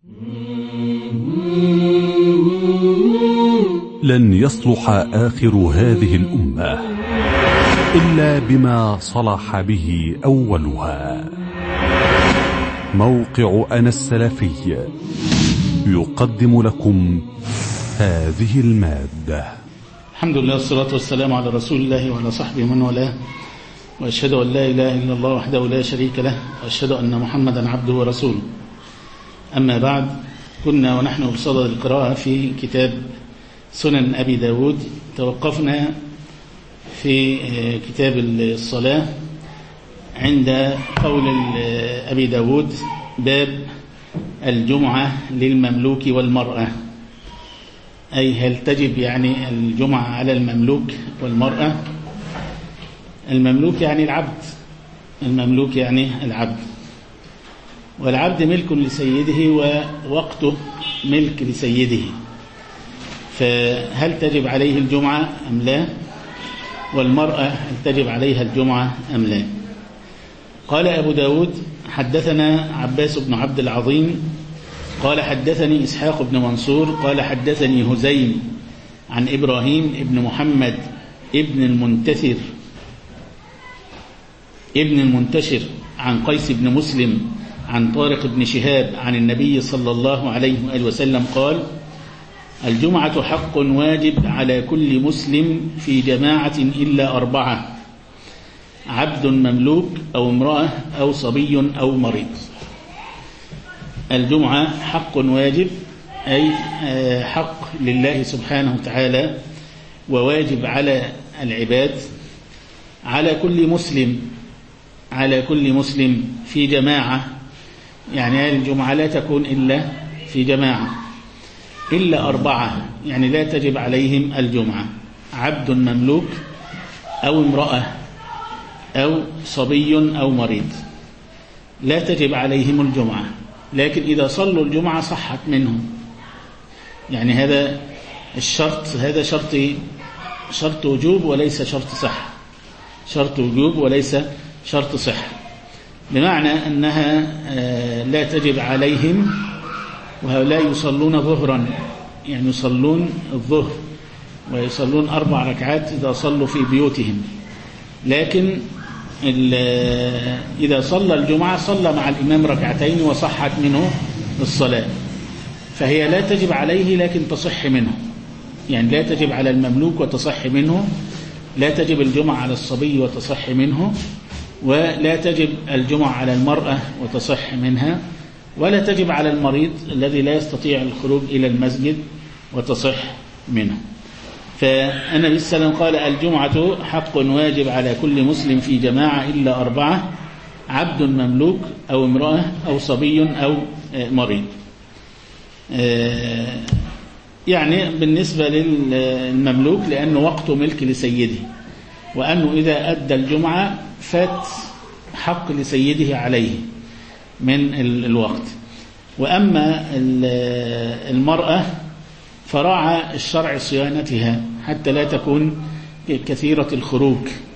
لن يصلح آخر هذه الأمة إلا بما صلح به أولها. موقع أنا السلفي يقدم لكم هذه المادة. الحمد لله والصلاة والسلام على رسول الله وعلى صحبه من والاه، وأشهد أن لا إله إلا الله وحده لا شريك له، وأشهد أن محمدا عبده ورسوله. أما بعد، كنا ونحن بصدد القراءة في كتاب سنن أبي داود. توقفنا في كتاب الصلاة عند قول أبي داود: باب الجمعة للمملوك والمرأة، أي هل تجب يعني الجمعة على المملوك والمرأة؟ المملوك يعني العبد، المملوك يعني العبد، والعبد ملك لسيده ووقته ملك لسيده، فهل تجب عليه الجمعة أم لا؟ والمرأة هل تجب عليها الجمعة أم لا؟ قال أبو داود: حدثنا عباس بن عبد العظيم قال حدثني إسحاق بن منصور قال حدثني هزيم عن إبراهيم ابن محمد ابن المنتشر عن قيس بن مسلم عن طارق بن شهاب عن النبي صلى الله عليه وآله وسلم قال: الجمعة حق واجب على كل مسلم في جماعة إلا 4: عبد مملوك أو امرأة أو صبي أو مريض. الجمعة حق واجب، أي حق لله سبحانه وتعالى وواجب على العباد، على كل مسلم في جماعة. يعني الجمعة لا تكون إلا في جماعة، إلا 4 يعني لا تجب عليهم الجمعة: عبد مملوك أو امرأة أو صبي أو مريض، لا تجب عليهم الجمعة، لكن إذا صلوا الجمعة صحت منهم. يعني هذا الشرط، هذا شرط وجوب وليس شرط صحة، شرط وجوب وليس شرط صحة، بمعنى أنها لا تجب عليهم. وهؤلاء يصلون ظهرا، يعني يصلون الظهر ويصلون 4 ركعات إذا صلوا في بيوتهم، لكن إذا صلى الجمعة صلى مع الإمام 2 ركعتين وصحت منه الصلاة، فهي لا تجب عليه لكن تصح منه. يعني لا تجب على المملوك وتصح منه، لا تجب الجمعة على الصبي وتصح منه، ولا تجب الجمعة على المرأة وتصح منها، ولا تجب على المريض الذي لا يستطيع الخروج إلى المسجد وتصح منه. فالنبي صلى الله عليه وسلم قال: الجمعة حق واجب على كل مسلم في جماعة إلا 4: عبد مملوك أو امرأة أو صبي أو مريض. يعني بالنسبة للمملوك لأنه وقته ملك لسيده، وأنه إذا أدى الجمعة فات حق لسيده عليه من الوقت. وأما المرأة فراعى الشرع صيانتها حتى لا تكون كثيرة الخروج،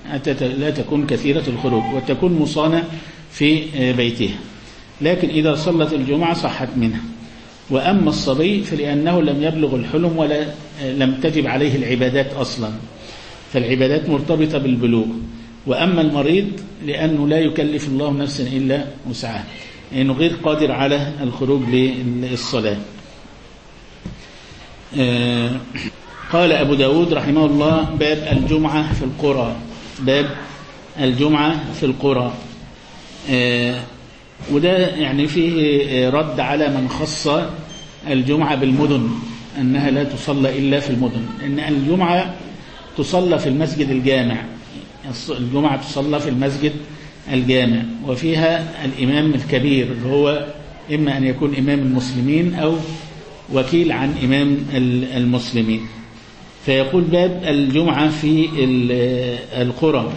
وتكون مصانة في بيتها، لكن إذا صلت الجمعة صحت منها. وأما الصبي فلأنه لم يبلغ الحلم ولا لم تجب عليه العبادات أصلا، فالعبادات مرتبطة بالبلوغ. وأما المريض لأنه لا يكلف الله نفسا إلا وسعها، لأنه غير قادر على الخروج للصلاة. قال أبو داود رحمه الله: باب الجمعة في القرى، باب الجمعة في القرى. وده يعني فيه رد على من خص الجمعة بالمدن، أنها لا تصلى إلا في المدن، إن الجمعة تصلى في المسجد الجامع، الجمعة تصلى في المسجد الجامع، وفيها الإمام الكبير اللي هو إما أن يكون إمام المسلمين أو وكيل عن إمام المسلمين. فيقول: باب الجمعة في القرى.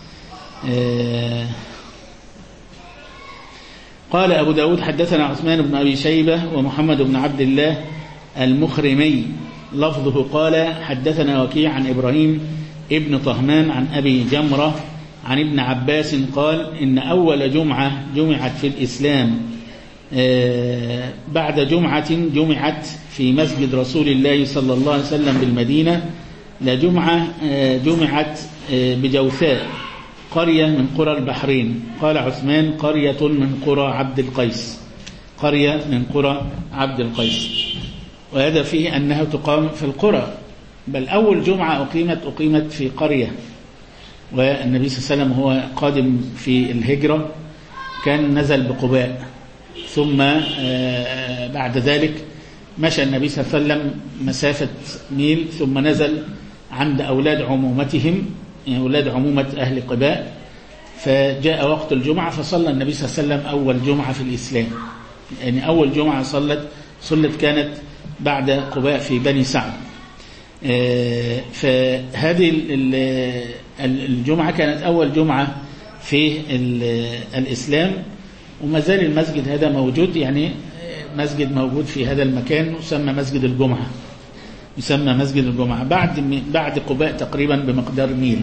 قال أبو داود: حدثنا عثمان بن أبي شيبة ومحمد بن عبد الله المخرمي، لفظه قال: حدثنا وكيع عن إبراهيم ابن طهمان عن أبي جمرة عن ابن عباس قال: إن أول جمعة جمعت في الإسلام بعد جمعة جمعت في مسجد رسول الله صلى الله عليه وسلم بالمدينة لجمعة جمعت بجوثاء قرية من قرى البحرين. قال عثمان قرية من قرى عبد القيس، قرية من قرى عبد القيس. وهذا فيه أنها تقام في القرى، بل أول جمعة أقيمت في قرية، والنبي صلى الله عليه وسلم هو قادم في الهجرة كان نزل بقباء، ثم بعد ذلك مشى النبي صلى الله عليه وسلم مسافة ميل، ثم نزل عند أولاد عمومتهم، يعني أولاد عمومة أهل قباء، فجاء وقت الجمعة فصلى النبي صلى الله عليه وسلم أول جمعة في الإسلام. يعني أول جمعة صلت كانت بعد قباء في بني سعد. فهذه الجمعة كانت أول جمعة في الإسلام، وما زال المسجد هذا موجود، يعني مسجد موجود في هذا المكان يسمى مسجد الجمعة، يسمى مسجد الجمعة بعد قباء تقريبا بمقدار ميل.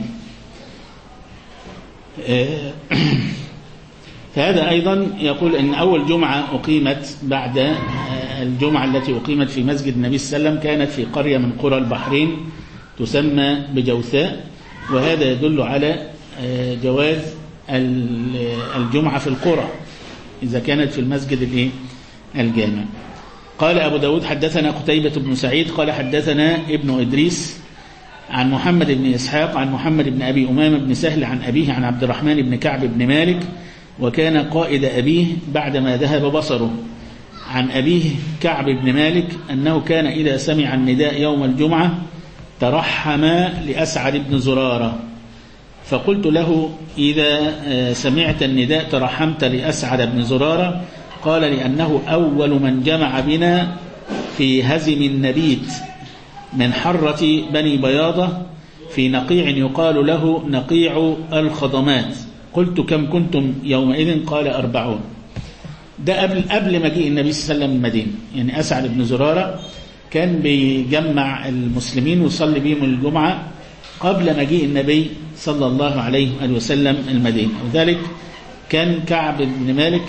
فهذا أيضا يقول أن أول جمعة أقيمت بعد الجمعة التي أقيمت في مسجد النبي صلى الله عليه وسلم كانت في قرية من قرى البحرين تسمى بجوثاء، وهذا يدل على جواز الجمعة في القرى إذا كانت في المسجد الجامع. قال أبو داود حدثنا قتيبة بن سعيد قال حدثنا ابن إدريس عن محمد بن إسحاق عن محمد بن أبي أمامة بن سهل عن أبيه عن عبد الرحمن بن كعب بن مالك، وكان قائد أبيه بعدما ذهب بصره. عن أبيه كعب بن مالك أنه كان إذا سمع النداء يوم الجمعة ترحم لأسعد بن زرارة، فقلت له إذا سمعت النداء ترحمت لأسعد بن زرارة؟ قال لأنه أول من جمع بنا في هزم النبيت من حرة بني بياضة في نقيع يقال له نقيع الخضمات. قلت كم كنتم يومئذ؟ قال 40. ده قبل مجيء النبي صلى الله عليه وسلم المدينة، يعني أسعد بن زرارة كان بيجمع المسلمين ويصلي بهم الجمعة قبل مجيء النبي صلى الله عليه وسلم المدينة. وذلك كان كعب بن مالك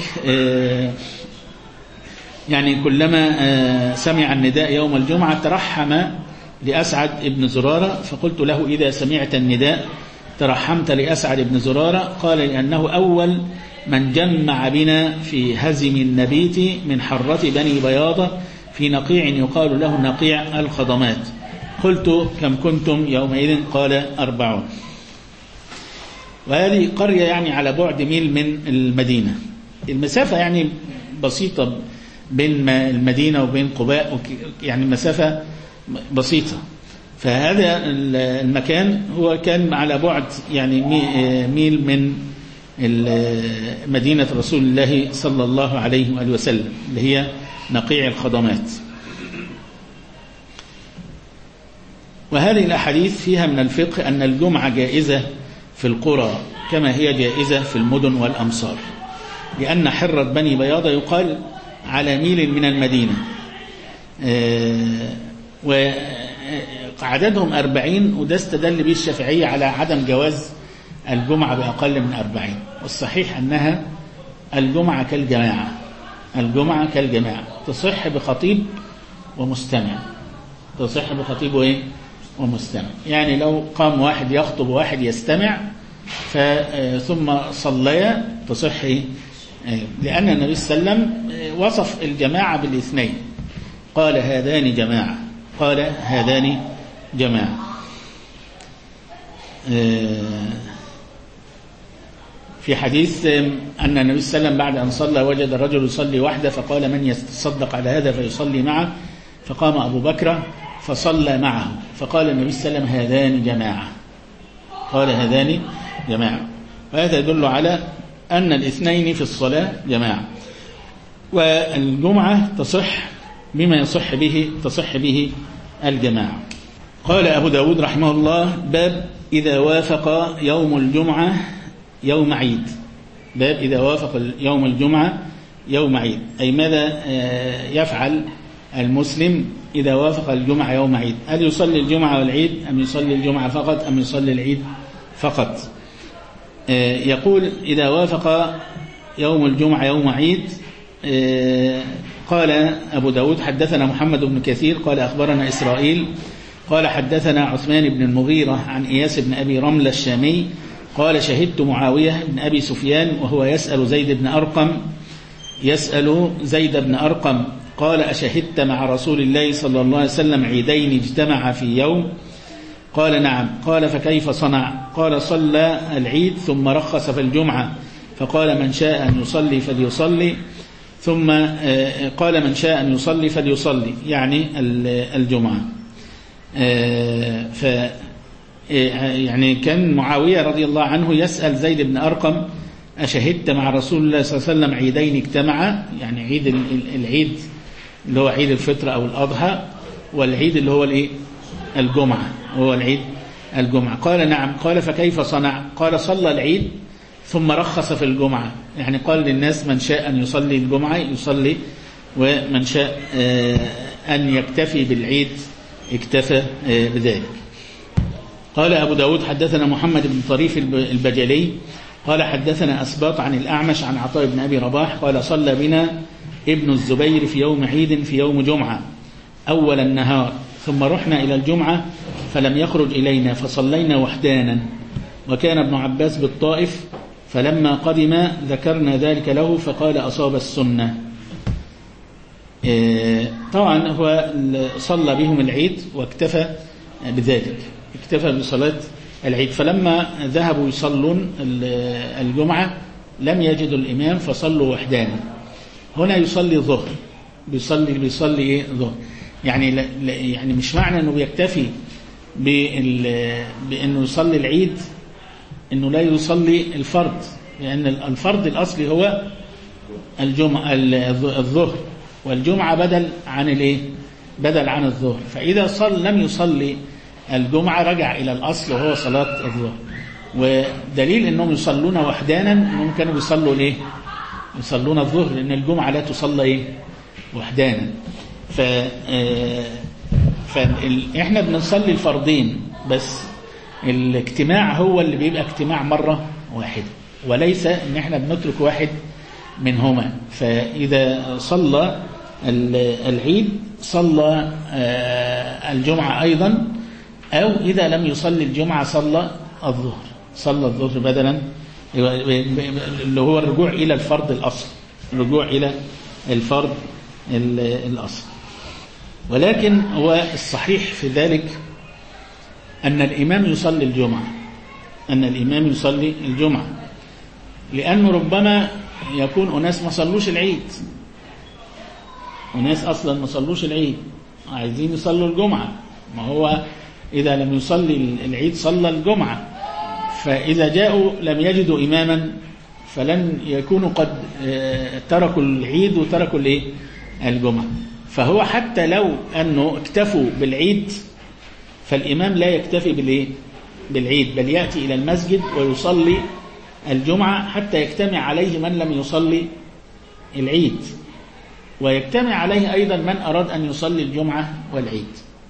يعني كلما سمع النداء يوم الجمعة ترحم لأسعد بن زرارة، فقلت له إذا سمعت النداء ترحمت لأسعد بن زرارة؟ قال لأنه أول من جمع بنا في هزم النبيت من حرة بني بياضة في نقيع يقال له نقيع الخضمات. قلت كم كنتم يومئذ؟ قال 40. وهذه قرية يعني على بعد ميل من المدينة، المسافة يعني بسيطة بين المدينة وبين قباء، يعني مسافة بسيطة. فهذا المكان هو كان على بعد يعني ميل من مدينة رسول الله صلى الله عليه وسلم اللي هي نقيع الخضمات. وهذه الأحاديث فيها من الفقه أن الجمعة جائزة في القرى كما هي جائزة في المدن والأمصار، لأن حرة بني بياضة يقال على ميل من المدينة، وعددهم 40، وده استدل به الشافعية على عدم جواز الجمعة بأقل من 40. والصحيح أنها الجمعة كالجماعة، الجمعة كالجماعة تصح بخطيب ومستمع، تصح بخطيب ومستمع. يعني لو قام واحد يخطب وواحد يستمع ثم صليا تصح، لأن النبي صلى الله عليه وسلم وصف الجماعة بالاثنين، قال هذان جماعة، قال هذان جماعة. في حديث أن النبي صلى الله عليه وسلم بعد أن صلى وجد الرجل يصلي وحده فقال من يتصدق على هذا فيصلي معه، فقام أبو بكر فصلى معه، فقال النبي صلى الله عليه وسلم هذان جماعة، قال هذان جماعة. وهذا يدل على أن الاثنين في الصلاة جماعة. والجمعة تصح بما تصح به الجماعة. قال أبو داود رحمه الله باب إذا وافق يوم الجمعة يوم عيد، باب إذا وافق يوم الجمعة يوم عيد، أي ماذا يفعل المسلم إذا وافق الجمعة يوم عيد؟ هل يصلي الجمعة والعيد أم يصلي الجمعة فقط أم يصلي العيد فقط؟ يقول إذا وافق يوم الجمعة يوم عيد قال أبو داود حدثنا محمد بن كثير قال أخبرنا إسرائيل قال حدثنا عثمان بن المغيرة عن إياس بن أبي رملة الشامي قال شهدت معاوية بن أبي سفيان وهو يسأل زيد بن أرقم قال أشهدت مع رسول الله صلى الله عليه وسلم عيدين اجتمع في يوم؟ قال نعم. قال فكيف صنع؟ قال صلى العيد ثم رخص في الجمعة فقال من شاء أن يصلي فليصلي، ثم قال من شاء أن يصلي فليصلي يعني الجمعة. يعني كان معاوية رضي الله عنه يسأل زيد بن أرقم أشهدت مع رسول الله صلى الله عليه وسلم عيدين اجتمعا، يعني العيد اللي هو عيد الفطر أو الأضحى، والعيد اللي هو الجمعة، هو العيد الجمعة. قال نعم. قال فكيف صنع؟ قال صلى العيد ثم رخص في الجمعة، يعني قال للناس من شاء أن يصلي الجمعة يصلي، ومن شاء أن يكتفي بالعيد اكتفى بذلك. قال أبو داود حدثنا محمد بن طريف البجلي قال حدثنا أسباط عن الأعمش عن عطاء بن أبي رباح قال صلى بنا ابن الزبير في يوم عيد في يوم جمعة أول النهار، ثم رحنا إلى الجمعة فلم يخرج إلينا فصلينا وحدانا، وكان ابن عباس بالطائف، فلما قدم ذكرنا ذلك له فقال أصاب السنة. طبعا هو صلى بهم العيد واكتفى بذلك، اكتفى بصلاة العيد. فلما ذهبوا يصلون الجمعة لم يجدوا الإمام فصلوا وحدانا. هنا يصلي الظهر، بيصلي ظهر، يعني مش معنى أنه بيكتفي بأنه يصلي العيد أنه لا يصلي الفرض، لأن الفرض الأصلي هو الجمعة الظهر، والجمعة بدل عن الظهر. فإذا لم يصلي الجمعة رجع إلى الأصل وهو صلاة الظهر. ودليل أنهم يصلون وحدانا أنهم كانوا بيصلوا يصلون الظهر، لأن الجمعة لا تصلى وحدانا. فإحنا بنصلي الفرضين بس، الاجتماع هو اللي بيبقى اجتماع مرة واحدة، وليس ان احنا بنترك واحد منهما. فإذا صلى العيد صلى الجمعة أيضا، أو إذا لم يصلي الجمعة صلى الظهر بدلا، اللي هو الرجوع إلى الفرض الأصل، الرجوع إلى الفرض الأصل. ولكن هو الصحيح في ذلك أن الإمام يصلي الجمعة، لأنه ربما يكون أناس ما صلوش العيد، أناس أصلا ما صلوش العيد عايزين يصلوا الجمعة. ما هو إذا لم يصلي العيد صلى الجمعة، فإذا جاءوا لم يجدوا إماما فلن يكونوا قد تركوا العيد وتركوا الجمعة. فهو حتى لو أنه اكتفوا بالعيد فالإمام لا يكتفي بالعيد، بل يأتي إلى المسجد ويصلي الجمعة حتى يجتمع عليه من لم يصلي العيد، ويجتمع عليه أيضا من أراد أن يصلي الجمعة والعيد.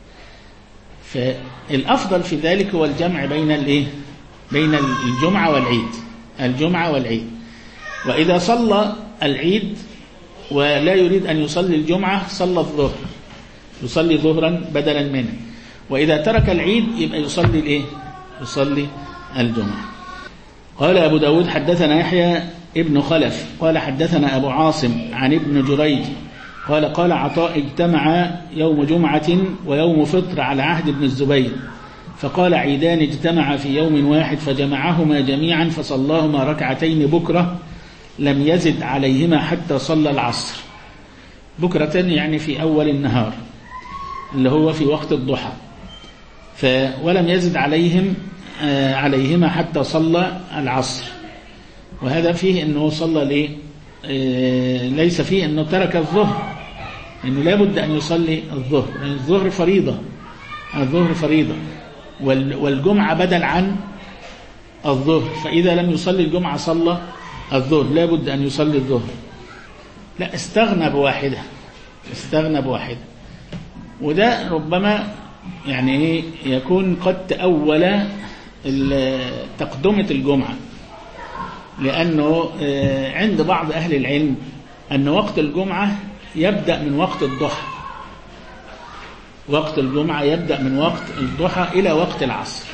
فالأفضل في ذلك هو الجمع بين الجمعة والعيد. وإذا صلى العيد ولا يريد أن يصلي الجمعة صلى الظهر، يصلي ظهرا بدلا منه. وإذا ترك العيد يبقى يصلي الجمعة. قال أبو داود حدثنا يحيى ابن خلف قال حدثنا أبو عاصم عن ابن جريج قال عطاء اجتمع يوم جمعة ويوم فطر على عهد ابن الزبير، فقال عيدان اجتمع في يوم واحد فجمعهما جميعا فصلاهما ركعتين بكرة لم يزد عليهما حتى صلى العصر. بكرة يعني في أول النهار اللي هو في وقت الضحى، ولم يزد عليهما حتى صلى العصر. وهذا فيه أنه صلى ليس فيه أنه ترك الظهر، أنه لا بد أن يصلي الظهر، لأن الظهر فريضة والجمعة بدل عن الظهر. فإذا لم يصلي الجمعة صلى الظهر، لا بد أن يصلي الظهر. لا، استغنى بواحدة. وده ربما يعني يكون قد تأول تقدمة الجمعة، لأنه عند بعض أهل العلم أن وقت الجمعة يبدأ من وقت الضحى. وقت الجمعة يبدأ من وقت الضحى إلى وقت العصر.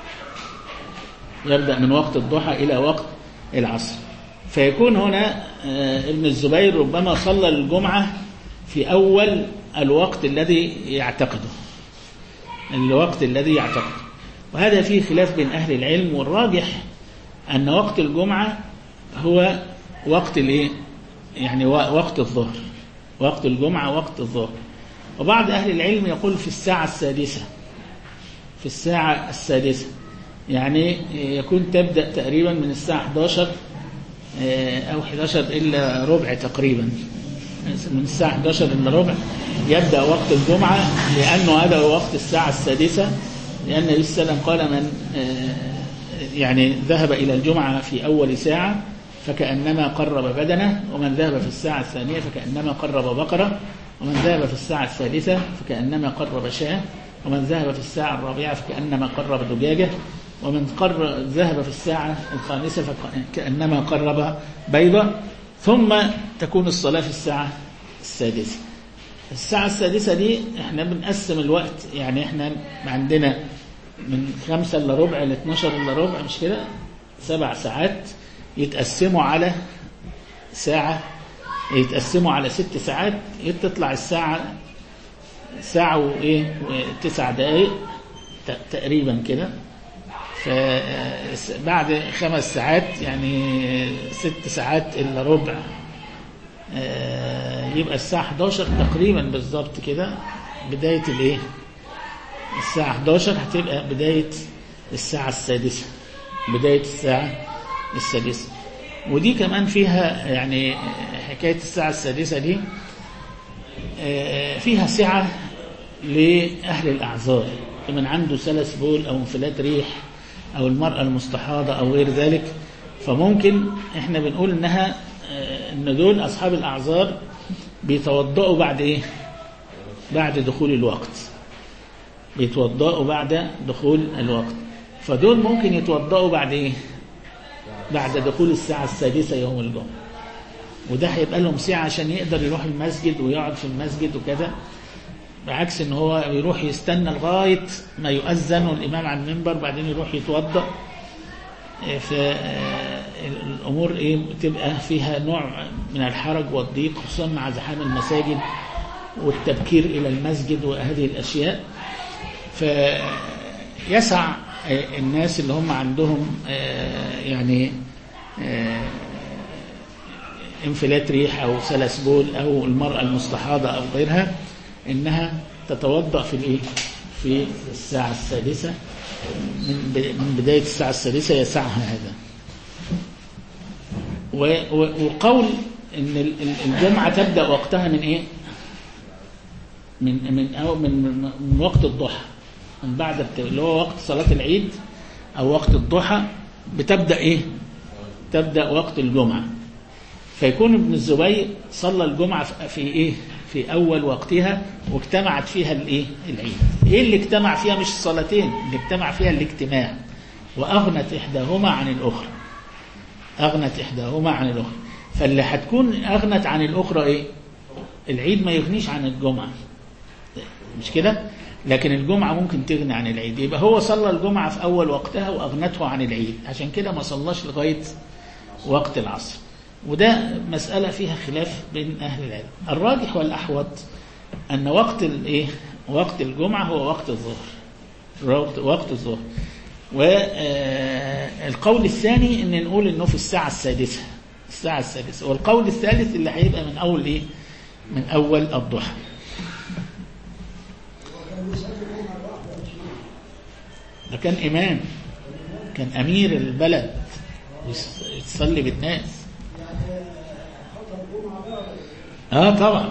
يبدأ من وقت الضحى إلى وقت العصر. فيكون هنا ابن الزبير ربما صلى الجمعة في أول الوقت الذي يعتقده. وهذا فيه خلاف بين أهل العلم، والراجح أن وقت الجمعة هو وقت يعني وقت الظهر. وقت الجمعة وقت الظهر. وبعض أهل العلم يقول في الساعة السادسة، يعني يكون تبدأ تقريبا من الساعة 11 أو 11 إلا ربع تقريبا. من الساعة 11 إلا ربع يبدأ وقت الجمعة، لأنه هذا هو وقت الساعة السادسة، لأن النبي صلى الله عليه وسلم قال من يعني ذهب إلى الجمعة في أول ساعة فكأنما قرب بدنه، ومن ذهب في الساعة الثانية فكأنما قرب بقرة، ومن ذهب في الساعة الثالثة فكأنما قرب شاة، ومن ذهب في الساعة الرابعة فكأنما قرب دجاجة، ومن ذهب في الساعة الخامسة فكأنما قرب بيضة. ثم تكون الصلاة في الساعة السادسة. الساعة السادسة دي احنا بنقسم الوقت، يعني احنا عندنا من 5 إلا ربع ل 12 إلا ربع، مش كده؟ 7 ساعات يتقسموا على ساعة، يتقسموا على 6 ساعات، تطلع الساعة ساعة و9 دقائق تقريبا كده. فبعد 5 ساعات يعني 6 ساعات إلا ربع، يبقى الساعة 11 تقريبا بالضبط كده بداية الساعة 11 هتبقى بداية الساعة السادسة. ودي كمان فيها يعني حكاية الساعة السادسة دي فيها سعة لأهل الأعذار، من عنده سلس بول أو انفلات ريح أو المرأة المستحاضة أو غير ذلك. فممكن احنا بنقول ان دول أصحاب الأعذار بيتوضأوا بعد دخول الوقت. فدول ممكن يتوضأوا بعد دخول الساعة السادسة يوم الجمعة، وده هيبقى لهم ساعة عشان يقدر يروح المسجد ويقعد في المسجد وكذا، بعكس ان هو يروح يستنى لغاية ما يؤذن والإمام على المنبر بعدين يروح يتوضأ. فالأمور بتبقى فيها نوع من الحرج والضيق، خصوصا مع زحام المساجد والتبكير إلى المسجد وهذه الأشياء. فيسع الناس اللي هم عندهم يعني انفلات ريح أو سلس بول أو المرأة المستحاضة أو غيرها إنها تتوضأ في الساعة السادسة. من بداية الساعة السادسة يسعها هذا. وقول إن الجمعة تبدأ وقتها من من وقت الضحى، من بعد اللي هو وقت صلاة العيد أو وقت الضحى بتبدأ تبدأ وقت الجمعة. فيكون ابن الزبير صلى الجمعة في أول وقتها، واجتمعت فيها العيد. اللي اجتمع فيها مش الصلاتين، اللي اجتمع فيها الاجتماع، وأغنت إحداهما عن الأخرى. فاللي هتكون أغنت عن الأخرى العيد ما يغنيش عن الجمعة، مش كده؟ لكن الجمعة ممكن تغني عن العيد. يبقى هو صلى الجمعة في أول وقتها وأغنته عن العيد، عشان كده ما صلاش لغاية وقت العصر. وده مسألة فيها خلاف بين أهل العلم. الراجح والأحوط أن وقت الجمعة هو وقت الظهر. والقول الثاني أن نقول أنه في الساعة السادسة. والقول الثالث اللي هيبقى من أول الضحى. ده كان إمام، كان أمير البلد يصلي بالناس. طبعا.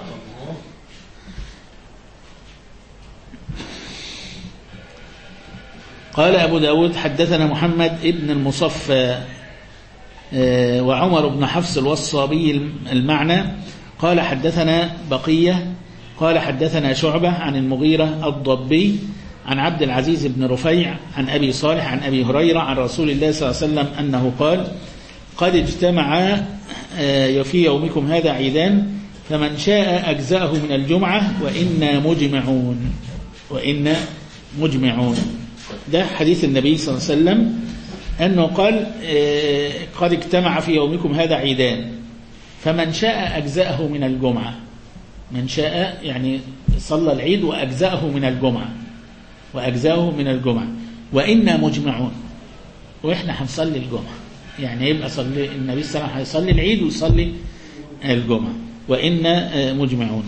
قال أبو داود حدثنا محمد ابن المصفى وعمر بن حفص الوصابي المعنى قال حدثنا بقية قال حدثنا شعبة عن المغيرة الضبي عن عبد العزيز بن رفيع عن أبي صالح عن أبي هريرة عن رسول الله صلى الله عليه وسلم أنه قال: قد اجتمع في يومكم هذا عيدان فمن شاء أجزأه من الجمعة وإنا مجمعون. ده حديث النبي صلى الله عليه وسلم أنه قال قد اجتمع في يومكم هذا عيدان فمن شاء أجزأه من الجمعة. من شاء يعني صلى العيد وأجزأه من الجمعة وإنا مجمعون، وإحنا هنصلي الجمعة. يعني يبقى صلي النبي صلى الله عليه وسلم هيصلي العيد ويصلي الجمعة وإنا مجمعون.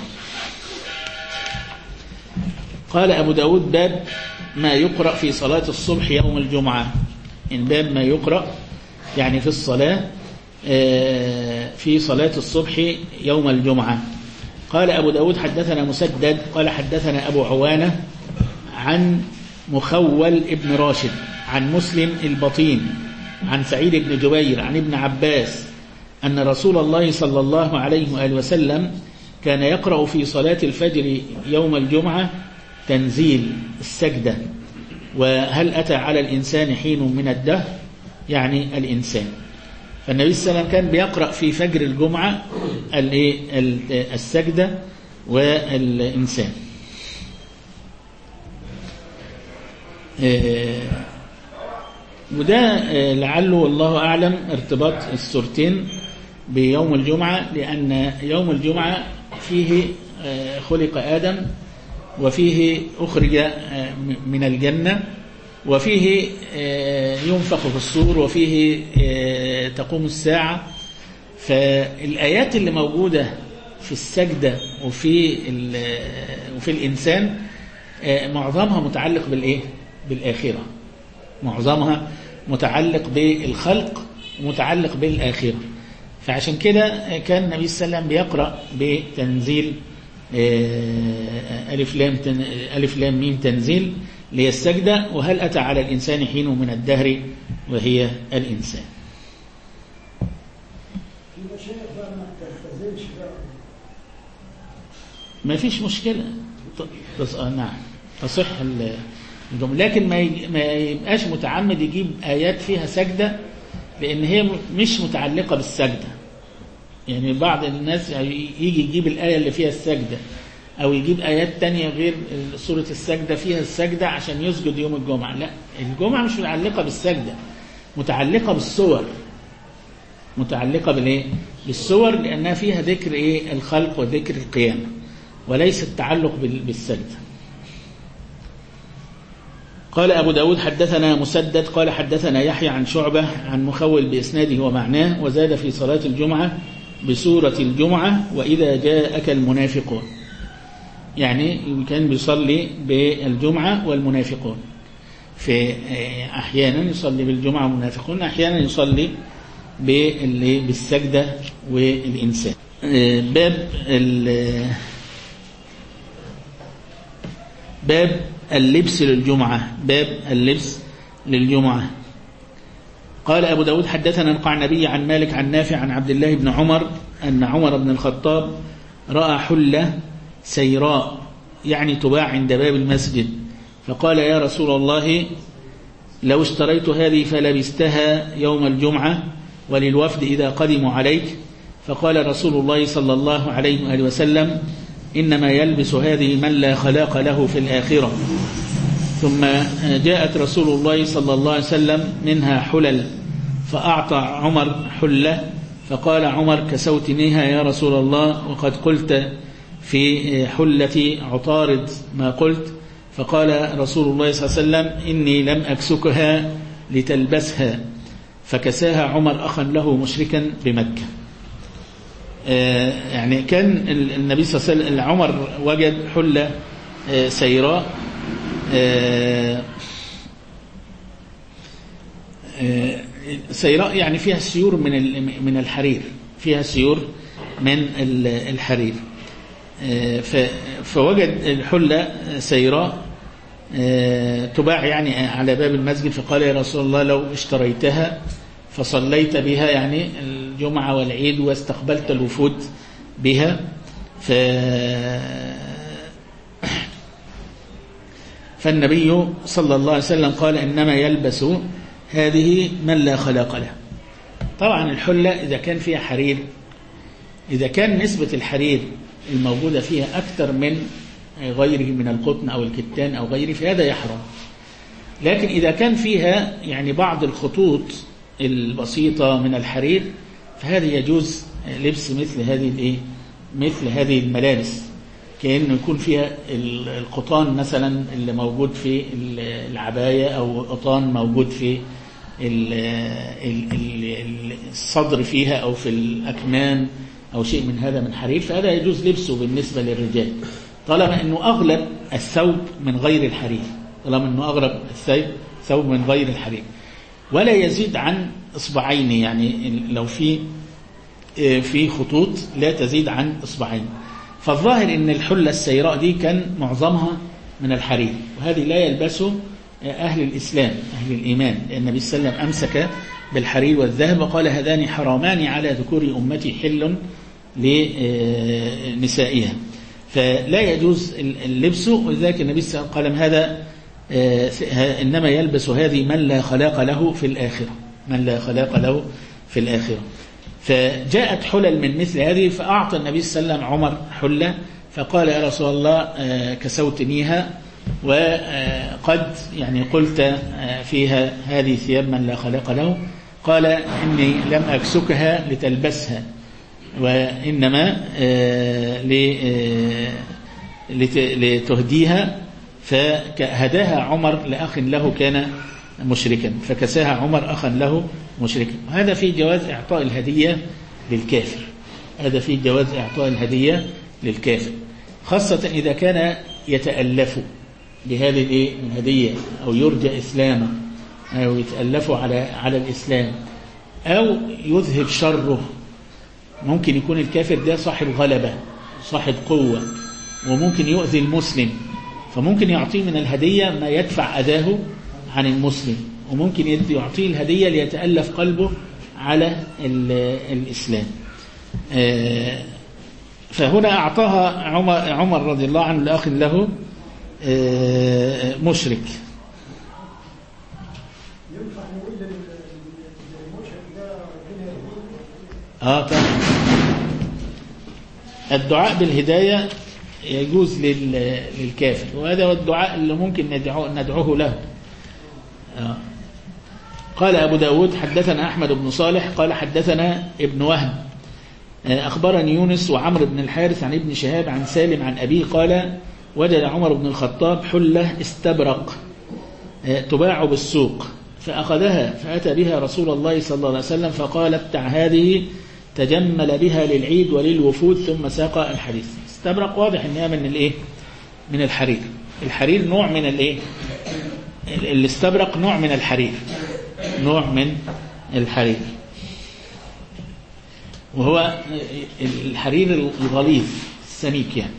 قال أبو داود باب ما يقرأ في صلاة الصبح يوم الجمعة. إن باب ما يقرأ يعني في الصلاة في صلاة الصبح يوم الجمعة. قال أبو داود حدثنا مسدد قال حدثنا أبو عوانة عن مخول ابن راشد عن مسلم البطين عن سعيد بن جبير عن ابن عباس أن رسول الله صلى الله عليه وآله وسلم كان يقرأ في صلاة الفجر يوم الجمعة تنزيل السجدة وهل أتى على الإنسان حين من الدهر، يعني الإنسان. فالنبي صلى الله عليه وسلم كان بيقرأ في فجر الجمعة السجدة والإنسان. وده لعله والله أعلم ارتباط السورتين بيوم الجمعة، لأن يوم الجمعة فيه خلق آدم وفيه أخرج من الجنة وفيه ينفخ في الصور وفيه تقوم الساعة. فالآيات اللي موجودة في السجدة وفي الإنسان معظمها متعلق بالآخرة، معظمها متعلق بالخلق ومتعلق بالآخرة. فعشان كده كان النبي صلى الله عليه وسلم بيقرأ بتنزيل ألف لام ميم تنزيل للسجدة وهل أتى على الإنسان حين من الدهر وهي الإنسان. ما فيش مشكلة نعم تصح الجملة، لكن ما يبقاش متعمد يجيب آيات فيها سجدة لأن هي مش متعلقة بالسجدة. يعني بعض الناس يجي يجيب الآية اللي فيها السجدة أو يجيب آيات تانية غير سورة السجدة فيها السجدة عشان يسجد يوم الجمعة. لا، الجمعة مش متعلقة بالسجدة، متعلقة بالصور، متعلقة بالصور لأنها فيها ذكر الخلق وذكر القيامة وليس التعلق بالسجدة. قال أبو داود حدثنا مسدد قال حدثنا يحيى عن شعبة عن مخول بإسناده ومعناه وزاد في صلاة الجمعة بسورة الجمعة وإذا جاءك المنافقون. يعني كان بيصلي بالجمعة والمنافقون، في أحيانا يصلي بالجمعة والمنافقون، أحيانا يصلي بالسجدة والإنسان. باب اللبس للجمعة. باب اللبس للجمعة. قال أبو داود حدثنا القعنبي عن مالك عن نافع عن عبد الله بن عمر أن عمر بن الخطاب رأى حلة سيراء يعني تباع عند باب المسجد فقال يا رسول الله لو اشتريت هذه فلبستها يوم الجمعة وللوفد إذا قدموا عليك. فقال رسول الله صلى الله عليه وآله وسلم إنما يلبس هذه من لا خلاق له في الآخرة. ثم جاءت رسول الله صلى الله عليه وسلم منها حلل فأعطى عمر حلة فقال عمر كسوتنيها يا رسول الله وقد قلت في حلة عطارد ما قلت. فقال رسول الله صلى الله عليه وسلم إني لم أكسكها لتلبسها فكساها عمر أخا له مشركا بمكة. يعني كان النبي صلى الله عليه وسلم عمر وجد حلة سيراء سيراء يعني فيها سيور من الحرير، فيها سيور من الحرير. فوجد الحلة سيراء تباع يعني على باب المسجد فقال يا رسول الله لو اشتريتها فصليت بها يعني الجمعة والعيد واستقبلت الوفود بها. فالنبي صلى الله عليه وسلم قال إنما يلبس هذه من لا خلاق له. طبعا الحلة إذا كان فيها حرير، إذا كان نسبة الحرير الموجودة فيها أكثر من غيره من القطن أو الكتان أو غيره فهذا يحرم. لكن إذا كان فيها يعني بعض الخطوط البسيطة من الحرير فهذا يجوز لبس مثل هذه الملابس، كأنه يكون فيها القطان مثلا اللي موجود في العباية، أو قطان موجود في الصدر فيها أو في الأكمام أو شيء من هذا من حرير، فهذا يجوز لبسه بالنسبة للرجال طالما أنه أغلب الثوب من غير الحرير، طالما أنه أغلب الثوب من غير الحرير، ولا يزيد عن إصبعين. يعني لو في خطوط لا تزيد عن إصبعين. فالظاهر أن الحلة السيراء دي كان معظمها من الحرير، وهذه لا يلبسه أهل الإسلام أهل الإيمان، لأن النبي صلى الله عليه وسلم أمسك بالحرير والذهب وقال هذان حرامان على ذكور أمتي حل لنسائها، فلا يجوز اللبس. ولذلك النبي صلى الله عليه وسلم قال هذا إنما يلبس هذه من لا خلاق له في الآخرة، من لا خلاق له في الآخرة. فجاءت حلل من مثل هذه، فأعطى النبي صلى الله عليه وسلم عمر حلة، فقال يا رسول الله كسوتنيها وقد يعني قلت فيها هذه ثياب من لا خلاق له، قال إني لم أكسكها لتلبسها وإنما لتهديها، فهداها عمر لأخ له كان مشركا، فكساها عمر أخا له مشركا. هذا في جواز إعطاء الهدية للكافر، هذا في جواز إعطاء الهدية للكافر، خاصة إذا كان يتألف بهذه الهدية أو يرجى إسلامه أو يتألف على الإسلام أو يذهب شره. ممكن يكون الكافر ده صاحب غلبة صاحب قوة وممكن يؤذي المسلم، فممكن يعطيه من الهدية ما يدفع أذاه عن المسلم، وممكن يعطيه الهدية ليتألف قلبه على الإسلام. فهنا أعطاها عمر رضي الله عنه لأخ له مشرك. طبعا الدعاء بالهداية يجوز للكافر، وهذا هو الدعاء اللي ممكن ندعوه له. قال أبو داود حدثنا أحمد بن صالح قال حدثنا ابن وهب أخبرني يونس وعمر بن الحارث عن ابن شهاب عن سالم عن أبيه قال وجد عمر بن الخطاب حلة استبرق تباع بالسوق، فأخذها فأتى بها رسول الله صلى الله عليه وسلم فقال ابتع هذه تجمل بها للعيد وللوفود، ثم ساق الحديث. استبرق واضح انها من الحرير. الحرير نوع من الاستبرق نوع من الحرير، نوع من الحرير، وهو الحرير الغليظ السميك يعني.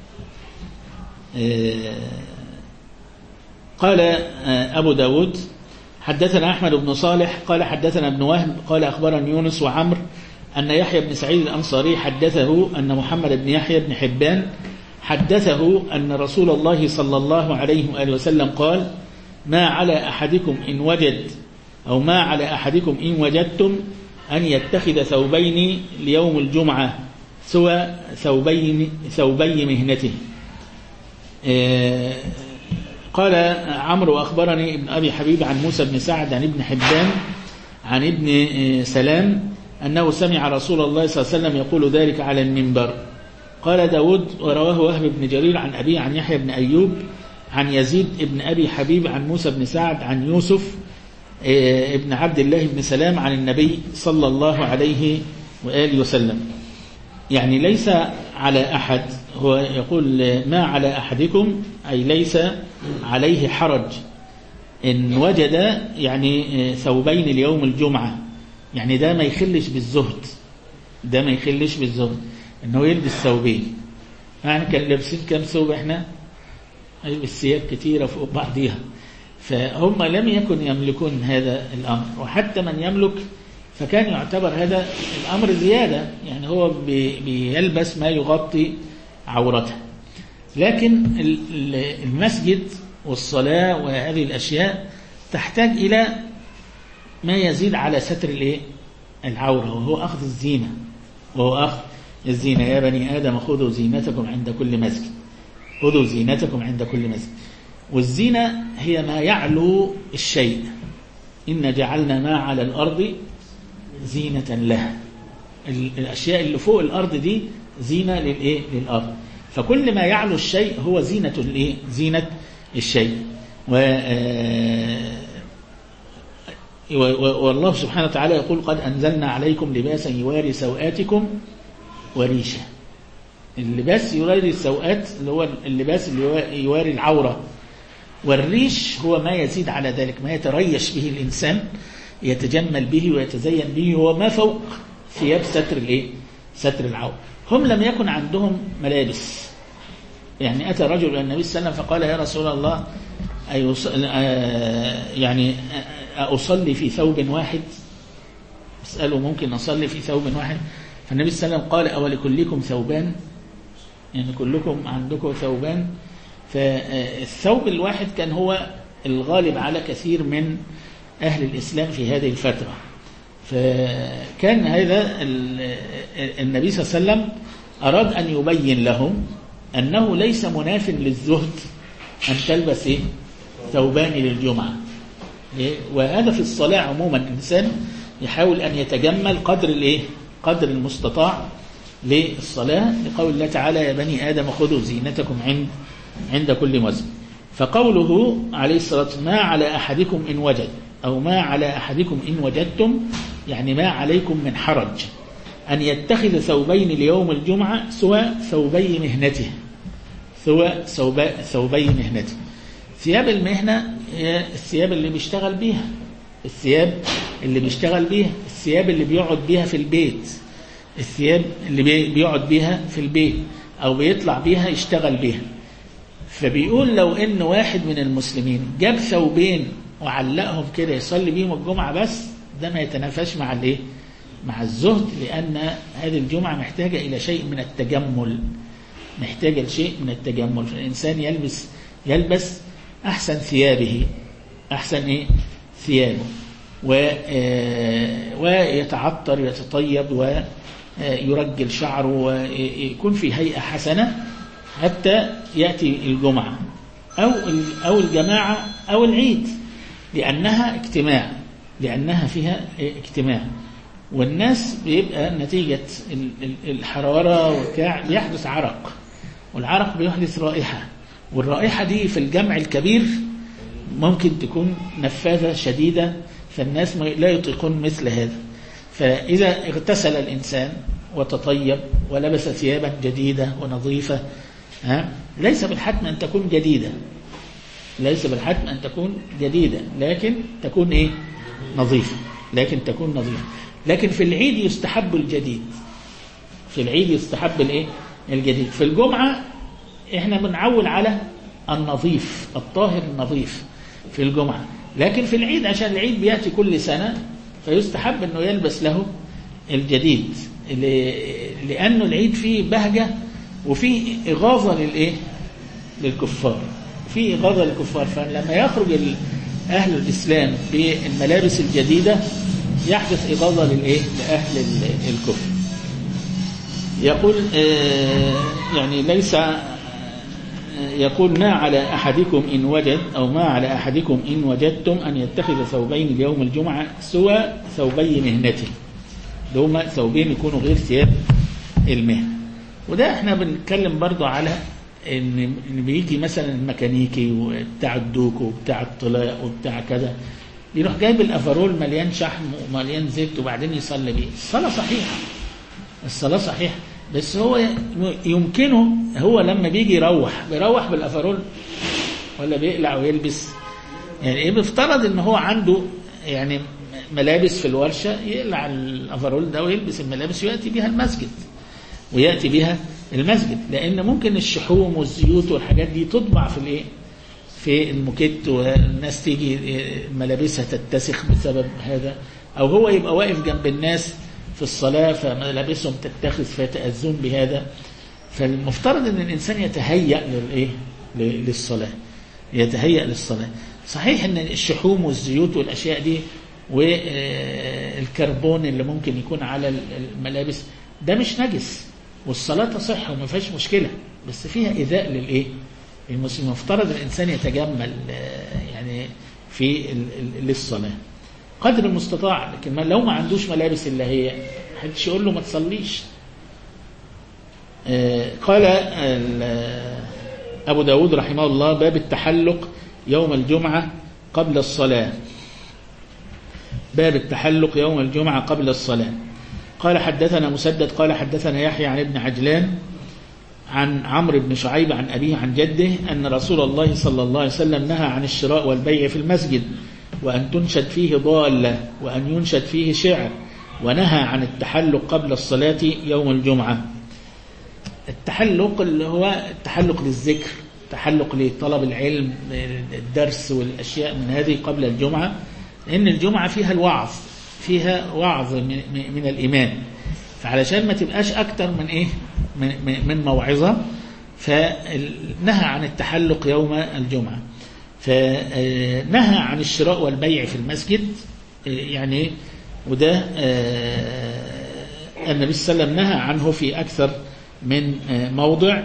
قال أبو داود حدثنا أحمد بن صالح قال حدثنا ابن وهب قال أخبرني يونس وعمر أن يحيى بن سعيد الأنصاري حدثه أن محمد بن يحيى بن حبان حدثه أن رسول الله صلى الله عليه وآله وسلم قال ما على أحدكم إن وجد أو ما على أحدكم إن وجدتم أن يتخذ ثوبين ليوم الجمعة سوى ثوبي مهنته. قال عمرو أخبرني ابن أبي حبيب عن موسى بن سعد عن ابن حبان عن ابن سلام أنه سمع رسول الله صلى الله عليه وسلم يقول ذلك على المنبر. قال داود ورواه وهب بن جرير عن أبي عن يحيى بن أيوب عن يزيد ابن أبي حبيب عن موسى بن سعد عن يوسف ابن عبد الله بن سلام عن النبي صلى الله عليه وآله وسلم. يعني ليس على أحد، هو يقول ما على أحدكم أي ليس عليه حرج إن وجد يعني ثوبين ليوم الجمعة، يعني ده ما يخلش بالزهد، ده ما يخلش بالزهد إنه يلبس ثوبين. يعني كان لابسين كم ثوب إحنا؟ الثياب كتيرة فوق بعضيها، فهم لم يكن يملكون هذا الأمر، وحتى من يملك فكان يعتبر هذا الأمر زيادة، يعني هو بيلبس ما يغطي عورته. لكن المسجد والصلاة وهذه الأشياء تحتاج إلى ما يزيد على ستر العورة، وهو أخذ الزينة، يا بني آدم خذوا زينتكم عند كل مسجد، خذوا زينتكم عند كل مسجد. والزينة هي ما يعلو الشيء، إن جعلنا ما على الأرض زينة لها. الأشياء اللي فوق الأرض دي زينة للأرض، فكل ما يعلو الشيء هو زينة الشيء. والله سبحانه وتعالى يقول قد أنزلنا عليكم لباسا يواري سوآتكم وريشة. اللباس يواري السوآت اللي هو اللباس اللي يواري العورة، والريش هو ما يزيد على ذلك، ما يتريش به الإنسان، يتجمل به ويتزين به، هو ما فوق ثياب ستر العورة. هم لم يكن عندهم ملابس. يعني أتى رجل إلى النبي صلى الله عليه وسلم فقال يا رسول الله يعني أصلي في ثوب واحد؟ اسأله ممكن أصلي في ثوب واحد؟ فالنبي صلى الله عليه وسلم قال أولكلكم ثوبان؟ يعني كلكم عندكم ثوبان؟ فالثوب الواحد كان هو الغالب على كثير من أهل الإسلام في هذه الفترة. فكان هذا النبي صلى الله عليه وسلم أراد أن يبين لهم أنه ليس مناف للزهد أن تلبس ثوبان للجمعة. وهذا في الصلاة عموما الإنسان يحاول أن يتجمل قدر المستطاع للصلاة، لقول الله تعالى يا بني آدم خذوا زينتكم عند كل مسجد. فقوله عليه الصلاة والسلام ما على أحدكم إن وجد، أو ما على أحدكم إن وجدتم، يعني ما عليكم من حرج أن يتخذ ثوبين ليوم الجمعة سوى ثوبي مهنته. ثوبي مهنته. ثياب المهنة هي الثياب اللي بيشتغل بيها، الثياب اللي بيقعد بيها في البيت، الثياب اللي بيقعد بيها في البيت أو بيطلع بيها يشتغل بيها. فبيقول لو إن واحد من المسلمين جاب ثوبين وعلقهم كده يصلي بيهم الجمعة بس، ده ما يتنافاش مع الزهد، لأن هذه الجمعة محتاجة إلى شيء من التجمل، فالإنسان يلبس أحسن ثيابه، ثيابه، ويتعطر يتطيب ويرجل شعره ويكون في هيئة حسنة حتى يأتي الجمعة أو الجماعة أو العيد، لأنها فيها اجتماع. والناس بيبقى نتيجة الحرارة بيحدث عرق، والعرق بيحدث رائحة، والرائحة دي في الجمع الكبير ممكن تكون نفاذة شديدة، فالناس لا يطيقون مثل هذا. فإذا اغتسل الإنسان وتطيب ولبس ثيابا جديدة ونظيفة، ليس بالحتم أن تكون جديدة، لكن تكون نظيفة، لكن في العيد يستحب الجديد، الجديد. في الجمعة احنا بنعول على النظيف الطاهر النظيف في الجمعة، لكن في العيد عشان العيد بيأتي كل سنة فيستحب انه يلبس له الجديد، لأنه العيد فيه بهجة وفيه إغاظة للكفار، فلما يخرج أهل الإسلام بالملابس الجديدة يحدث إغاظة لأهل الكفر. يقول يعني ليس يقول ما على أحدكم إن وجد، أو ما على أحدكم إن وجدتم أن يتخذ ثوبين ليوم الجمعة سوى ثوبي مهنته، دوما ثوبين يكونوا غير ثياب المهنة. وده احنا بنتكلم برضو على ان بيجي مثلا الميكانيكي وبتاع الدوك وبتاع الطلاء وبتاع كذا، يروح جايب الافرول مليان شحم ومليان زيت وبعدين يصلي بيه. الصلاة صحيحة، بس هو يمكنه هو لما بيجي بيروح بالافرول ولا بيقلع ويلبس؟ يعني بيفترض ان هو عنده يعني ملابس في الورشة، يقلع الافرول ده ويلبس الملابس ويأتي بها المسجد، لأن ممكن الشحوم والزيوت والحاجات دي تطبع في الموكيت، والناس تيجي ملابسها تتسخ بسبب هذا، أو هو يبقى واقف جنب الناس في الصلاة فملابسهم تتخذ فيتأذون بهذا. فالمفترض أن الإنسان يتهيأ للصلاة. صحيح أن الشحوم والزيوت والأشياء دي والكربون اللي ممكن يكون على الملابس ده مش نجس، والصلاة تصح وما فيهاش مشكلة، بس فيها إيذاء للإيه؟ المسلم. مفترض الإنسان يتجمل يعني في للصلاة قدر المستطاع، لكن لو ما عندوش ملابس إلا هي محدش يقول له ما تصليش. قال أبو داود رحمه الله: باب التحلق يوم الجمعة قبل الصلاة. باب التحلق يوم الجمعة قبل الصلاة. قال حدثنا مسدد قال حدثنا يحيى عن ابن عجلان عن عمرو بن شعيب عن أبيه عن جده أن رسول الله صلى الله عليه وسلم نهى عن الشراء والبيع في المسجد، وأن تنشد فيه ضالة، وأن ينشد فيه شعر، ونهى عن التحلق قبل الصلاة يوم الجمعة. التحلق اللي هو التحلق للذكر، تحلق لطلب العلم، الدرس والأشياء من هذه قبل الجمعة، لأن الجمعة فيها الوعظ، فيها وعظ من الإمام، فعلشان ما تبقاش أكتر من إيه؟ من موعظة، فنهى عن التحلق يوم الجمعة. فنهى عن الشراء والبيع في المسجد، يعني وده النبي صلى الله عليه وسلم نهى عنه في أكثر من موضع،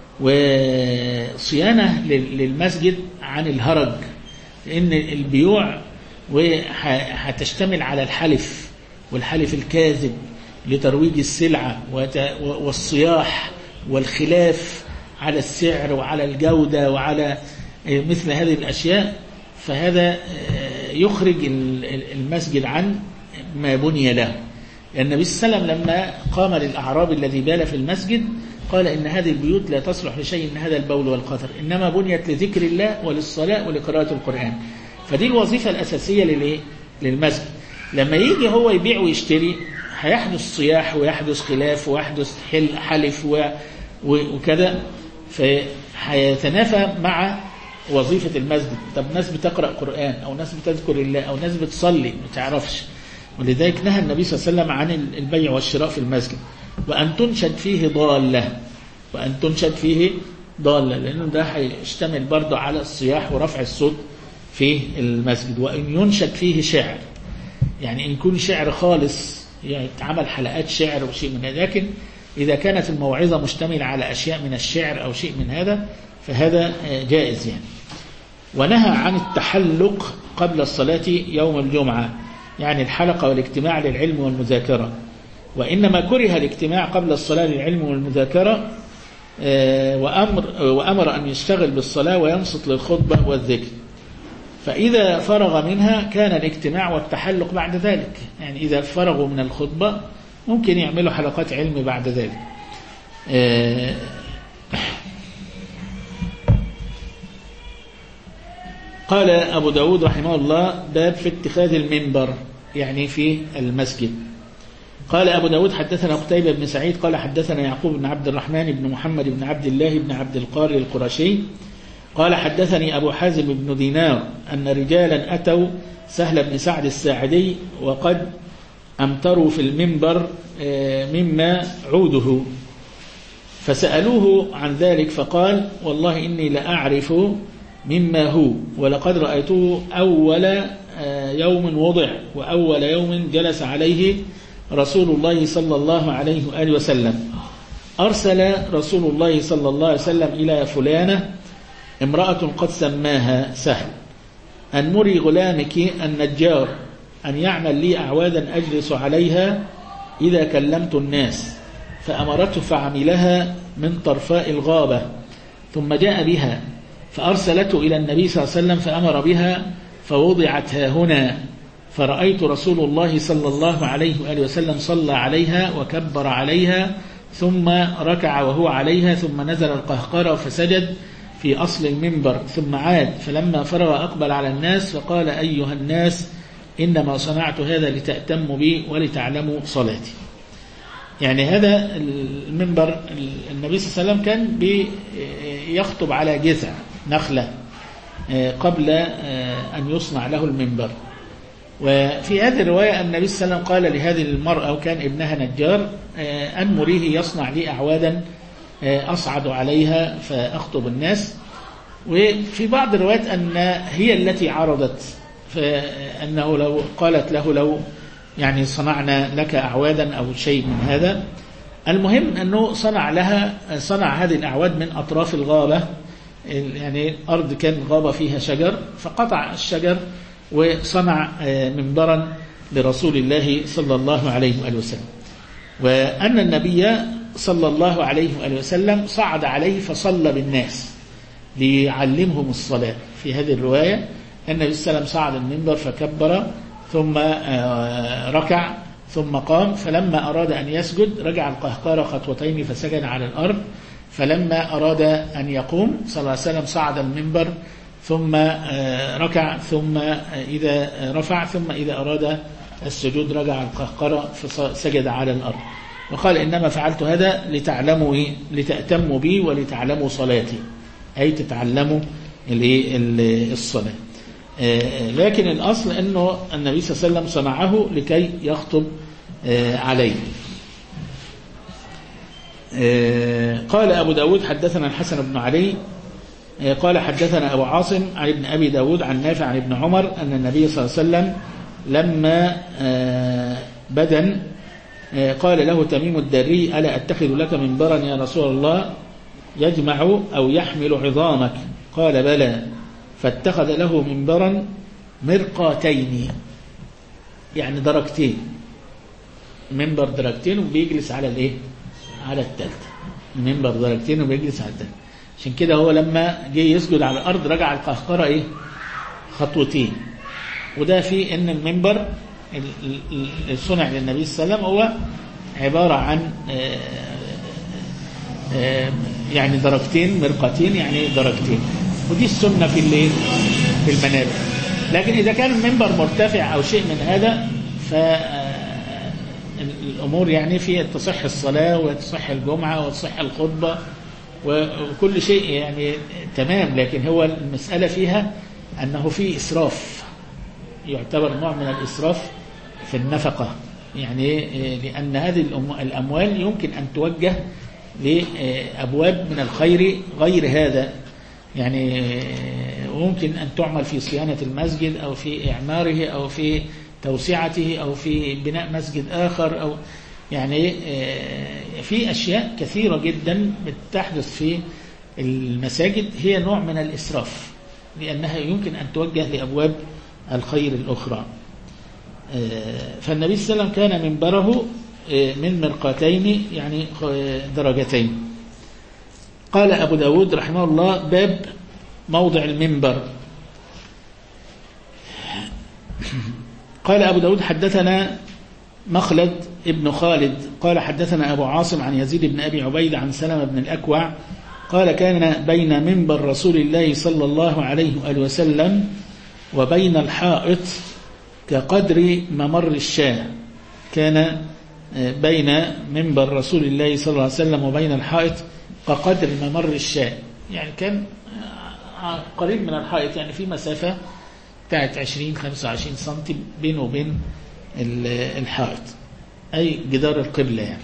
وصيانة للمسجد عن الهرج، لأن البيوع وهتشتمل على الحلف والحلف الكاذب لترويج السلعة والصياح والخلاف على السعر وعلى الجودة وعلى مثل هذه الأشياء، فهذا يخرج المسجد عن ما بني له. النبي صلى الله عليه وسلم لما قام للأعرابي الذي بال في المسجد قال إن هذه البيوت لا تصلح لشيء، إن هذا البول والقطر، إنما بنيت لذكر الله وللصلاة ولقراءة القرآن. فدي الوظيفة الأساسية للمسجد. لما يجي هو يبيع ويشتري هيحدث صياح ويحدث خلاف ويحدث حلف وكذا، فهيتنافى مع وظيفة المسجد. طب ناس بتقرأ قرآن أو ناس بتذكر الله أو ناس بتصلي ما تعرفش، ولذلك نهى النبي صلى الله عليه وسلم عن البيع والشراء في المسجد. وأن تنشد فيه ضالة، وأن تنشد فيه ضالة، لأنه ده هيشتمل برضه على الصياح ورفع الصوت في المسجد. وأن ينشد فيه شعر، يعني إن يكون شعر خالص، يعني تعمل حلقات شعر وشيء من هذا، لكن إذا كانت الموعظة مشتملة على أشياء من الشعر أو شيء من هذا فهذا جائز يعني. ونهى عن التحلق قبل الصلاة يوم الجمعة، يعني الحلقة والاجتماع للعلم والمذاكرة. وإنما كره الاجتماع قبل الصلاة للعلم والمذاكرة، وأمر أن يشتغل بالصلاة وينصت للخطبة والذكر، فإذا فرغ منها كان الاجتماع والتحلق بعد ذلك. يعني إذا فرغوا من الخطبة ممكن يعملوا حلقات علم بعد ذلك. قال أبو داود رحمه الله: باب في اتخاذ المنبر، يعني في المسجد. قال أبو داود حدثنا قتيبة بن سعيد قال حدثنا يعقوب بن عبد الرحمن بن محمد بن عبد الله بن عبد القاري القرشي قال حدثني أبو حازم بن دينار أن رجالا أتوا سهل بن سعد الساعدي وقد أمطروا في المنبر مما عوده، فسألوه عن ذلك فقال: والله إني لأعرف مما هو، ولقد رأيته أول يوم وضع وأول يوم جلس عليه رسول الله صلى الله عليه وآله وسلم. أرسل رسول الله صلى الله عليه وسلم إلى فلانة امرأة قد سماها سهل أن مري غلامك النجار أن يعمل لي أعوادا أجلس عليها إذا كلمت الناس، فأمرته فعملها من طرفاء الغابة، ثم جاء بها فأرسلته إلى النبي صلى الله عليه وسلم فأمر بها فوضعت هنا، فرأيت رسول الله صلى الله عليه وآله وسلم صلى عليها وكبر عليها ثم ركع وهو عليها، ثم نزل القهقرة فسجد في أصل المنبر، ثم عاد، فلما فرغ أقبل على الناس فقال: أيها الناس، إنما صنعت هذا لتأتموا بي ولتعلموا صلاتي. يعني هذا المنبر النبي صلى الله عليه وسلم كان بيخطب على جذع نخلة قبل أن يصنع له المنبر. وفي هذه الرواية النبي صلى الله عليه وسلم قال لهذه المرأة وكان ابنها نجار: أن مريه يصنع لي أعوادا أصعد عليها فأخطب الناس. وفي بعض الروايات أن هي التي عرضت فأنه لو قالت له لو يعني صنعنا لك أعوادا أو شيء من هذا. المهم أنه صنع هذه الأعواد من أطراف الغابة، يعني الأرض كان غابة فيها شجر، فقطع الشجر وصنع منبرا لرسول الله صلى الله عليه وآله وسلم. وأن النبي صلى الله عليه وآله وسلم صعد عليه فصلى بالناس ليعلمهم الصلاة. في هذه الرواية النبي صلى الله عليه وسلم صعد المنبر فكبر ثم ركع ثم قام، فلما أراد أن يسجد رجع القهقرة خطوتين فسجد على الأرض، فلما أراد أن يقوم صلى الله عليه وسلم صعد المنبر ثم ركع، ثم إذا رفع، ثم إذا أراد السجود رجع القهقرة فسجد على الأرض. وقال إنما فعلت هذا لتعلموا لتأتموا بي ولتعلموا صلاتي، أي تتعلموا الصلاة. لكن الأصل أنه النبي صلى الله عليه وسلم صنعه لكي يخطب عليه. قال أبو داود حدثنا الحسن بن علي قال حدثنا أبو عاصم عن ابن أبي داود عن نافع عن ابن عمر أن النبي صلى الله عليه وسلم لما بدن قال له تميم الداري ألا أتخذ لك منبرا يا رسول الله يجمع أو يحمل عظامك؟ قال بلى، فاتخذ له منبرا مرقاتين، يعني درجتين، منبر درجتين وبيجلس على الايه؟ على الثالثه. المنبر درجتين وبيجلس على الثالثه. عشان كده هو لما جه يسجد على الارض رجع القهقرة ايه؟ خطوتين. وده في ان المنبر اللي صنع للنبي صلى الله عليه وسلم هو عبارة عن يعني درجتين مرقتين، يعني درجتين، ودي السنة في المنابر. لكن إذا كان المنبر مرتفع أو شيء من هذا فالأمور يعني في تصح الصلاة وتصح الجمعة وتصح الخطبة وكل شيء يعني تمام. لكن هو المسألة فيها أنه في إسراف، يعتبر نوع من الإسراف في النفقة، يعني لأن هذه الأموال يمكن أن توجه لأبواب من الخير غير هذا، يعني ممكن أن تعمل في صيانة المسجد أو في إعماره أو في توسعته أو في بناء مسجد آخر، أو يعني في أشياء كثيرة جدا بتحدث في المساجد هي نوع من الإسراف، لأنها يمكن أن توجه لأبواب الخير الأخرى. فالنبي صلى الله عليه وسلم كان منبره من مرقاتين، يعني درجتين. قال أبو داود رحمه الله باب موضع المنبر. قال أبو داود حدثنا مخلد ابن خالد قال حدثنا أبو عاصم عن يزيد بن أبي عبيد عن سلمة بن الأكوع قال كان بين منبر رسول الله صلى الله عليه وآله وسلم وبين الحائط كقدر ممر الشاة. كان بين منبر رسول الله صلى الله عليه وسلم وبين الحائط كقدر ممر الشاة، يعني كان قريب من الحائط، يعني في مسافة بتاعت 20-25 سنتي بينه وبين الحائط، أي جدار القبلة يعني.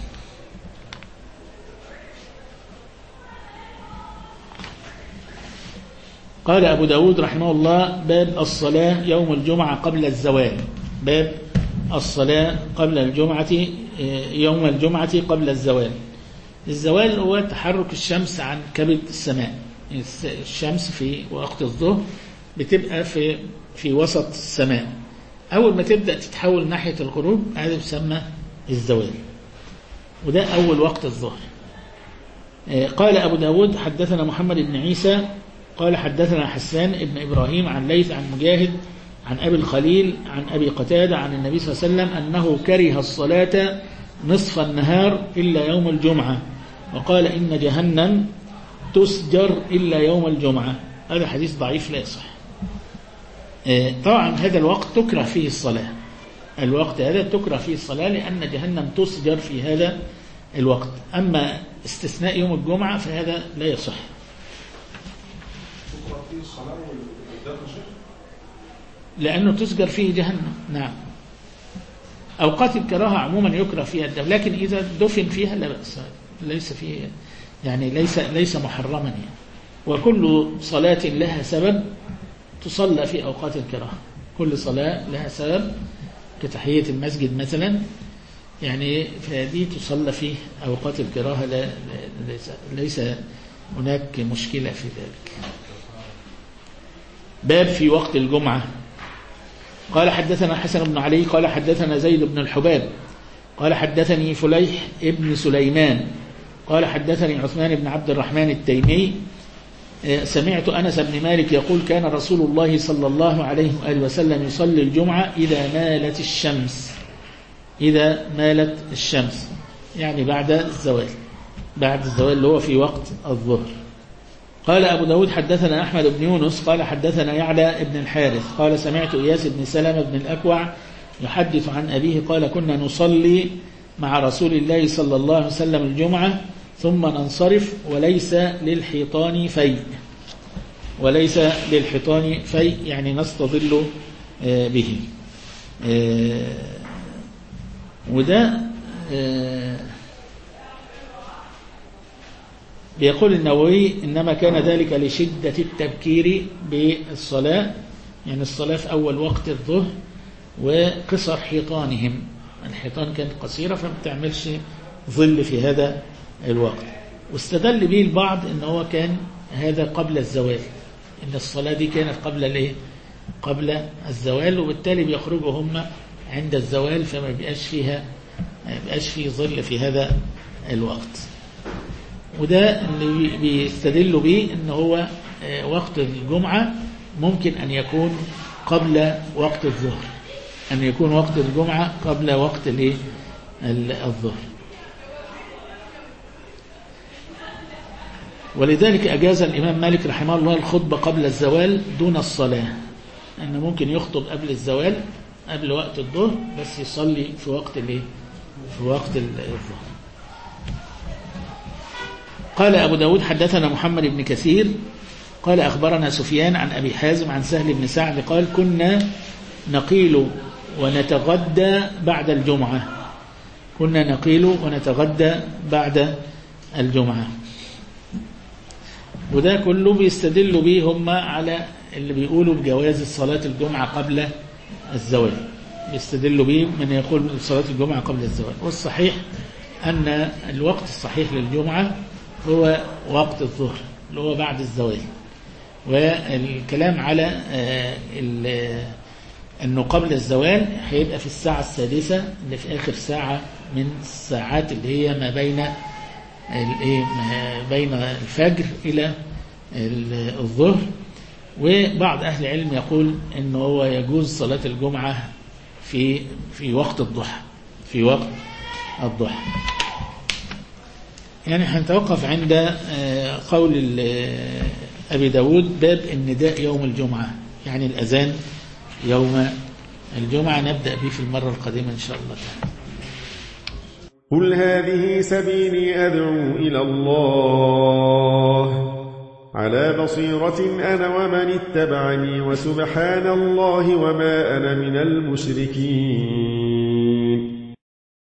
قال أبو داود رحمه الله باب الصلاة يوم الجمعة قبل الزوال. باب الصلاة قبل الجمعة يوم الجمعة قبل الزوال. الزوال هو تحرك الشمس عن كبد السماء. الشمس في وقت الظهر بتبقى في وسط السماء، أول ما تبدأ تتحول ناحية الغروب هذا يسمى الزوال، وده أول وقت الظهر. قال أبو داود حدثنا محمد بن عيسى قال حدثنا حسان ابن إبراهيم عن ليث عن مجاهد عن أبي الخليل عن أبي قتادة عن النبي صلى الله عليه وسلم أنه كره الصلاة نصف النهار إلا يوم الجمعة، وقال إن جهنم تسجر إلا يوم الجمعة. هذا حديث ضعيف لا يصح. طبعا هذا الوقت تكره فيه الصلاة، الوقت هذا تكره فيه الصلاة لأن جهنم تسجر في هذا الوقت. أما استثناء يوم الجمعة فهذا لا يصح. لأنه تسجر فيه جهنم. نعم، أوقات الكراهة عموما يكره فيها الدفن، لكن إذا دفن فيها لا بأس، ليس فيه يعني ليس محرما يعني. وكل صلاة لها سبب تصلى في أوقات الكراهة. كل صلاة لها سبب كتحية المسجد مثلا، يعني فهذه تصلى في أوقات الكراهة، ليس هناك مشكلة في ذلك. باب في وقت الجمعة. قال حدثنا حسن بن علي قال حدثنا زيد بن الحباب قال حدثني فليح ابن سليمان قال حدثني عثمان بن عبد الرحمن التيمي سمعت أنس بن مالك يقول كان رسول الله صلى الله عليه وآله وسلم يصلي الجمعة إذا مالت الشمس، إذا مالت الشمس يعني بعد الزوال، بعد الزوال اللي هو في وقت الظهر. قال أبو داود حدثنا أحمد بن يونس قال حدثنا يعلى بن الحارث قال سمعت إياس بن سلمة بن الأكوع يحدث عن أبيه قال كنا نصلي مع رسول الله صلى الله عليه وسلم الجمعة ثم ننصرف وليس للحيطان في، وليس للحيطان في يعني نستظل به. وده بيقول النووي إنما كان ذلك لشدة التبكير بالصلاة، يعني الصلاة في أول وقت الظهر وقصر حيطانهم، الحيطان كانت قصيرة فما بتعملش ظل في هذا الوقت. واستدل به البعض إن هو كان هذا قبل الزوال، إن الصلاة دي كانت قبل الايه؟ قبل الزوال، وبالتالي بيخرجوا هم عند الزوال فما بيبقاش فيه ظل في هذا الوقت. وده اللي بيستدلوا به إن هو وقت الجمعة ممكن أن يكون قبل وقت الظهر، أن يكون وقت الجمعة قبل وقت الظهر. ولذلك أجاز الإمام مالك رحمه الله الخطبة قبل الزوال دون الصلاة، أنه ممكن يخطب قبل الزوال قبل وقت الظهر بس يصلي في وقت الظهر. قال أبو داود حدثنا محمد بن كثير قال أخبرنا سفيان عن أبي حازم عن سهل بن سعد قال كنا نقيل ونتغدى بعد الجمعة، كنا نقيل ونتغدى بعد الجمعة. وده كله بيستدلوا به هم على اللي بيقولوا بجواز صلاة الجمعة قبل الزوال، بيستدلوا به من يقول صلاة الجمعة قبل الزوال. والصحيح أن الوقت الصحيح للجمعة هو وقت الظهر اللي هو بعد الزوال. والكلام على أنه قبل الزوال هيبقى في الساعة السادسة اللي في آخر ساعة من الساعات اللي هي ما بين الفجر إلى الظهر. وبعض أهل العلم يقول أنه هو يجوز صلاة الجمعة في وقت الضحى، في وقت الضحى. يعني هنتوقف عند قول أبي داود باب النداء يوم الجمعة، يعني الأذان يوم الجمعة، نبدأ به في المرة القادمة إن شاء الله تعالى. قل هذه سبيلي أدعو إلى الله على بصيرة أنا ومن اتبعني وسبحان الله وما أنا من المشركين.